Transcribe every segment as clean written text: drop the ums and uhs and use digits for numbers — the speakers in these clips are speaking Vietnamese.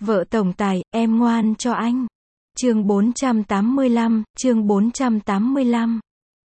Vợ tổng tài, em ngoan cho anh. Chương 485.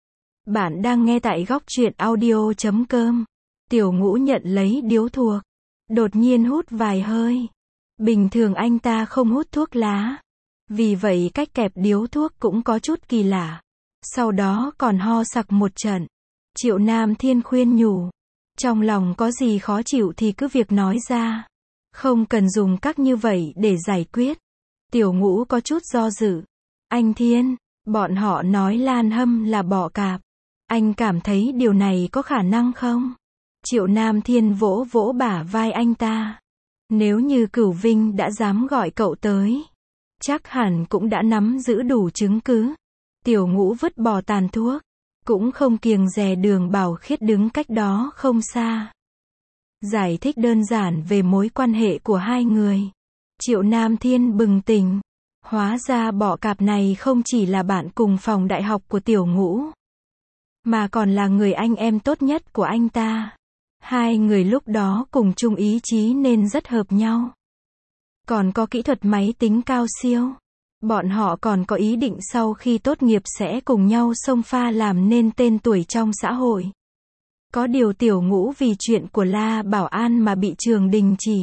Bạn đang nghe tại góc truyện audio.com. Tiểu Ngũ nhận lấy điếu thuốc, đột nhiên hút vài hơi. Bình thường anh ta không hút thuốc lá, vì vậy cách kẹp điếu thuốc cũng có chút kỳ lạ. Sau đó còn ho sặc một trận. Triệu Nam Thiên khuyên nhủ, trong lòng có gì khó chịu thì cứ việc nói ra, không cần dùng cách như vậy để giải quyết. Tiểu Ngũ có chút do dự. Anh Thiên, bọn họ nói Lan Hâm là bọ cạp. Anh cảm thấy điều này có khả năng không? Triệu Nam Thiên vỗ vỗ bả vai anh ta. Nếu như Cửu Vinh đã dám gọi cậu tới, chắc hẳn cũng đã nắm giữ đủ chứng cứ. Tiểu Ngũ vứt bỏ tàn thuốc, cũng không kiêng dè Đường Bảo Khiết đứng cách đó không xa. Giải thích đơn giản về mối quan hệ của hai người. Triệu Nam Thiên bừng tỉnh. Hóa ra bọ cạp này không chỉ là bạn cùng phòng đại học của Tiểu Ngũ, mà còn là người anh em tốt nhất của anh ta. Hai người lúc đó cùng chung ý chí nên rất hợp nhau. Còn có kỹ thuật máy tính cao siêu. Bọn họ còn có ý định sau khi tốt nghiệp sẽ cùng nhau xông pha làm nên tên tuổi trong xã hội. Có điều Tiểu Ngũ vì chuyện của La Bảo An mà bị trường đình chỉ.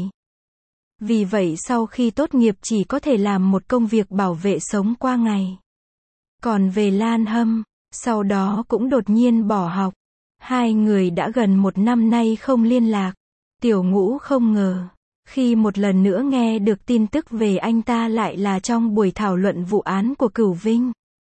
Vì vậy sau khi tốt nghiệp chỉ có thể làm một công việc bảo vệ sống qua ngày. Còn về Lan Hâm, sau đó cũng đột nhiên bỏ học. Hai người đã gần một năm nay không liên lạc. Tiểu Ngũ không ngờ, khi một lần nữa nghe được tin tức về anh ta lại là trong buổi thảo luận vụ án của Cửu Vinh.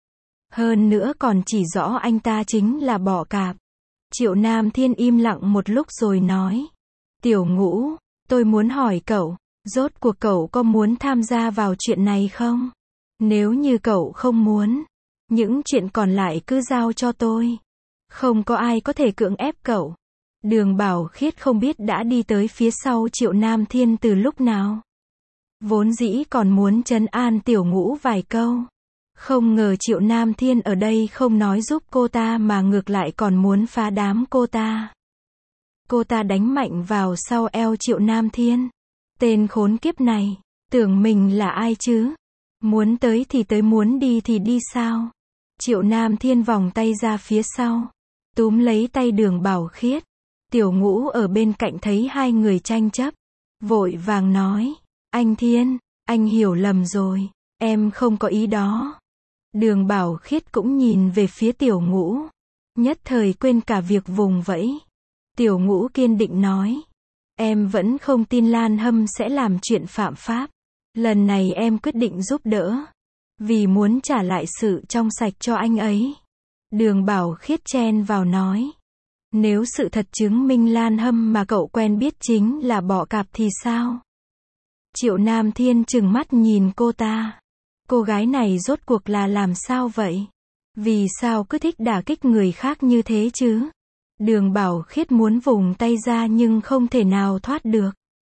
Hơn nữa còn chỉ rõ anh ta chính là bọ cạp. Triệu Nam Thiên im lặng một lúc rồi nói. Tiểu Ngũ, tôi muốn hỏi cậu, rốt cuộc cậu có muốn tham gia vào chuyện này không? Nếu như cậu không muốn, những chuyện còn lại cứ giao cho tôi. Không có ai có thể cưỡng ép cậu. Đường Bảo Khiết không biết đã đi tới phía sau Triệu Nam Thiên từ lúc nào. Vốn dĩ còn muốn trấn an Tiểu Ngũ vài câu. Không ngờ Triệu Nam Thiên ở đây không nói giúp cô ta mà ngược lại còn muốn phá đám cô ta. Cô ta đánh mạnh vào sau eo Triệu Nam Thiên. Tên khốn kiếp này, tưởng mình là ai chứ? Muốn tới thì tới, muốn đi thì đi sao? Triệu Nam Thiên vòng tay ra phía sau, túm lấy tay Đường Bảo Khiết. Tiểu Ngũ ở bên cạnh thấy hai người tranh chấp, vội vàng nói, anh Thiên, anh hiểu lầm rồi, em không có ý đó. Đường Bảo Khiết cũng nhìn về phía Tiểu Ngũ, nhất thời quên cả việc vùng vẫy. Tiểu Ngũ kiên định nói, em vẫn không tin Lan Hâm sẽ làm chuyện phạm pháp. Lần này em quyết định giúp đỡ, vì muốn trả lại sự trong sạch cho anh ấy. Đường Bảo Khiết chen vào nói, nếu sự thật chứng minh Lan Hâm mà cậu quen biết chính là bọ cạp thì sao? Triệu Nam Thiên trừng mắt nhìn cô ta. Cô gái này rốt cuộc là làm sao vậy? Vì sao cứ thích đả kích người khác như thế chứ? Đường Bảo Khiết muốn vùng tay ra nhưng không thể nào thoát được.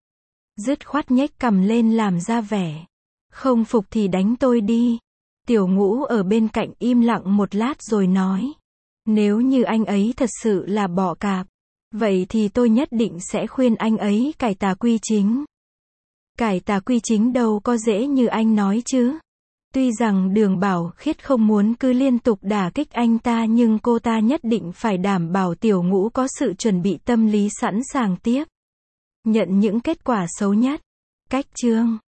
Dứt khoát nhếch cằm lên làm ra vẻ. Không phục thì đánh tôi đi. Tiểu Ngũ ở bên cạnh im lặng một lát rồi nói. Nếu như anh ấy thật sự là bọ cạp, vậy thì tôi nhất định sẽ khuyên anh ấy cải tà quy chính. Cải tà quy chính đâu có dễ như anh nói chứ. Tuy rằng Đường Bảo Khiết không muốn cứ liên tục đả kích anh ta nhưng cô ta nhất định phải đảm bảo Tiểu Ngũ có sự chuẩn bị tâm lý sẵn sàng tiếp nhận những kết quả xấu nhất. Cách chương